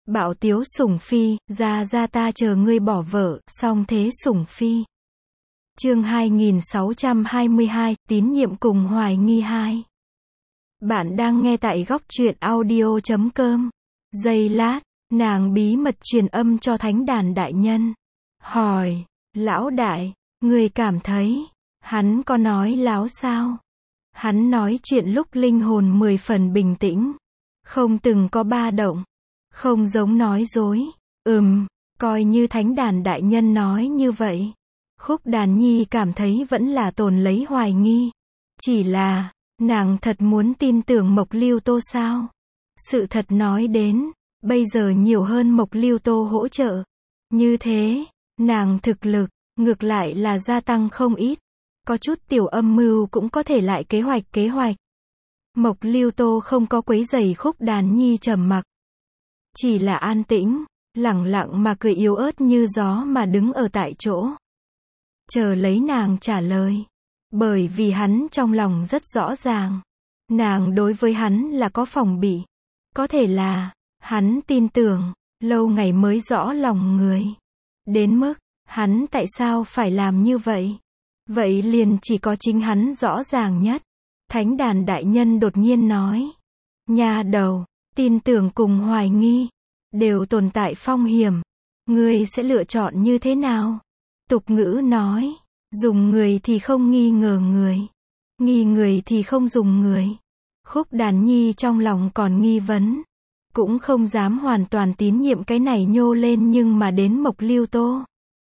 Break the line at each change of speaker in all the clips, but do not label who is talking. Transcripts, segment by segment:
Bạo tiếu sủng phi, ra ta chờ ngươi bỏ vợ, song thế sủng phi. Chương 2622, tín nhiệm cùng hoài nghi 2. Bạn đang nghe tại góc truyện audio.com. Giây lát, nàng bí mật truyền âm cho thánh đàn đại nhân. Hỏi, lão đại, người cảm thấy, hắn có nói láo sao? Hắn nói chuyện lúc linh hồn 10 phần bình tĩnh. Không từng có ba động. Không giống nói dối. Coi như thánh đàn đại nhân nói như vậy. Khúc Đàn Nhi cảm thấy vẫn là tồn lấy hoài nghi. Chỉ là, nàng thật muốn tin tưởng Mộc Lưu Tô sao? Sự thật nói đến, bây giờ nhiều hơn Mộc Lưu Tô hỗ trợ. Như thế, nàng thực lực, ngược lại là gia tăng không ít. Có chút tiểu âm mưu cũng có thể lại kế hoạch. Mộc Lưu Tô không có quấy rầy Khúc Đàn Nhi trầm mặc. Chỉ là an tĩnh, lẳng lặng mà cười yếu ớt như gió mà đứng ở tại chỗ. Chờ lấy nàng trả lời. Bởi vì hắn trong lòng rất rõ ràng. Nàng đối với hắn là có phòng bị. Có thể là, hắn tin tưởng, lâu ngày mới rõ lòng người. Đến mức, hắn tại sao phải làm như vậy? Vậy liền chỉ có chính hắn rõ ràng nhất. Thánh đàn đại nhân đột nhiên nói. Nha đầu, tin tưởng cùng hoài nghi, đều tồn tại phong hiểm. Ngươi sẽ lựa chọn như thế nào? Tục ngữ nói, dùng người thì không nghi ngờ người. Nghi người thì không dùng người. Khúc Đàn Nhi trong lòng còn nghi vấn. Cũng không dám hoàn toàn tín nhiệm cái này nhô lên nhưng mà đến Mộc Lưu Tô.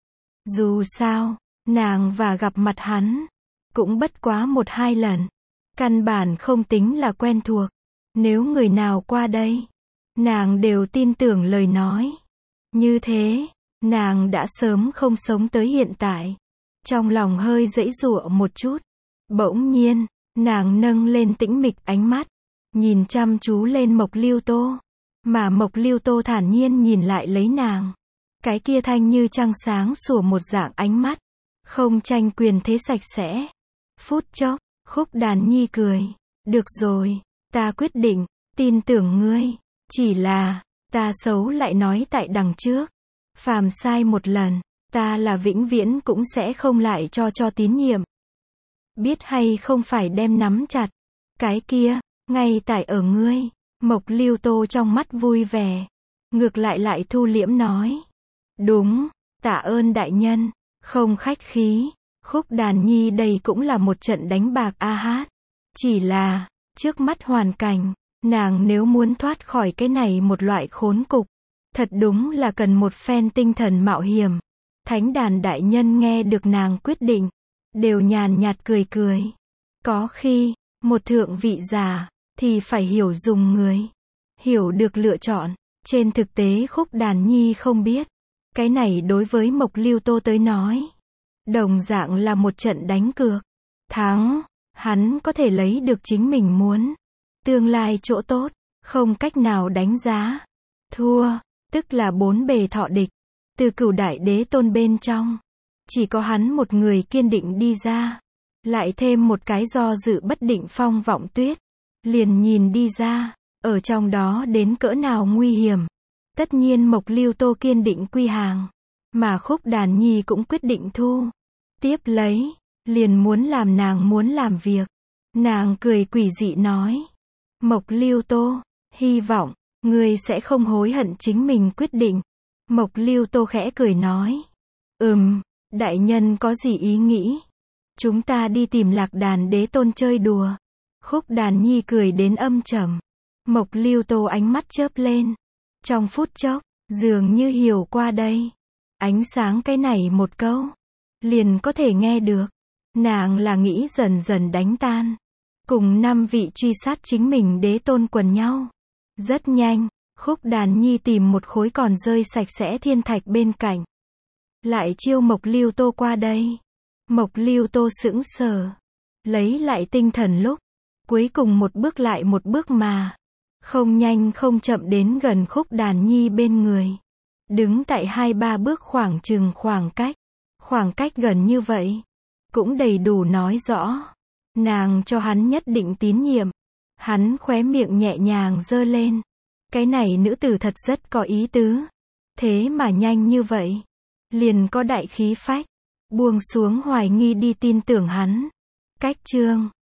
Dù sao, nàng và gặp mặt hắn, cũng bất quá 1-2 lần. Căn bản không tính là quen thuộc. Nếu người nào qua đây, nàng đều tin tưởng lời nói. Như thế, nàng đã sớm không sống tới hiện tại. Trong lòng hơi giãy giụa một chút. Bỗng nhiên, nàng nâng lên tĩnh mịch ánh mắt, nhìn chăm chú lên Mộc Lưu Tô. Mà Mộc Lưu Tô thản nhiên nhìn lại lấy nàng. Cái kia thanh như trăng sáng sủa một dạng ánh mắt. Không tranh quyền thế sạch sẽ. Phút chốc, Khúc Đàn Nhi cười. Được rồi, ta quyết định, tin tưởng ngươi. Chỉ là, ta xấu lại nói tại đằng trước. Phàm sai một lần, ta là vĩnh viễn cũng sẽ không lại cho tín nhiệm. Biết hay không phải đem nắm chặt. Cái kia, ngay tại ở ngươi. Mộc Lưu Tô trong mắt vui vẻ. Ngược lại thu liễm nói. Đúng, tạ ơn đại nhân. Không khách khí. Khúc Đàn Nhi đây cũng là một trận đánh bạc a hát. Chỉ là, trước mắt hoàn cảnh, nàng nếu muốn thoát khỏi cái này một loại khốn cục, thật đúng là cần một phen tinh thần mạo hiểm. Thánh đàn đại nhân nghe được nàng quyết định, đều nhàn nhạt cười. Có khi, một thượng vị giả, thì phải hiểu dùng người. Hiểu được lựa chọn. Trên thực tế Khúc Đàn Nhi không biết. Cái này đối với Mộc Lưu Tô tới nói, đồng dạng là một trận đánh cược. Thắng, hắn có thể lấy được chính mình muốn. Tương lai chỗ tốt, không cách nào đánh giá. Thua, tức là 4 bề thọ địch. Từ Cửu Đại Đế Tôn bên trong, chỉ có hắn một người kiên định đi ra. Lại thêm một cái do dự bất định Phong Vọng Tuyết. Liền nhìn đi ra, ở trong đó đến cỡ nào nguy hiểm. Tất nhiên Mộc Lưu Tô kiên định quy hàng. Mà Khúc Đàn Nhi cũng quyết định thu. Tiếp lấy, liền muốn làm nàng muốn làm việc. Nàng cười quỷ dị nói. Mộc Lưu Tô, hy vọng, ngươi sẽ không hối hận chính mình quyết định. Mộc Lưu Tô khẽ cười nói. Đại nhân có gì ý nghĩ? Chúng ta đi tìm Lạc Đàn Đế Tôn chơi đùa. Khúc Đàn Nhi cười đến âm trầm. Mộc Lưu Tô ánh mắt chớp lên. Trong phút chốc, dường như hiểu qua đây. Ánh sáng cái này một câu, liền có thể nghe được. Nàng là nghĩ dần dần đánh tan. Cùng 5 vị truy sát chính mình đế tôn quần nhau. Rất nhanh, Khúc Đàn Nhi tìm một khối còn rơi sạch sẽ thiên thạch bên cạnh. Lại chiêu Mộc Lưu Tô qua đây. Mộc Lưu Tô sững sờ. Lấy lại tinh thần lúc. Cuối cùng một bước lại một bước mà. Không nhanh không chậm đến gần Khúc Đàn Nhi bên người. Đứng tại 2-3 bước khoảng chừng khoảng cách. Khoảng cách gần như vậy. Cũng đầy đủ nói rõ. Nàng cho hắn nhất định tín nhiệm. Hắn khóe miệng nhẹ nhàng giơ lên. Cái này nữ tử thật rất có ý tứ. Thế mà nhanh như vậy. Liền có đại khí phách. Buông xuống hoài nghi đi tin tưởng hắn. Cách chương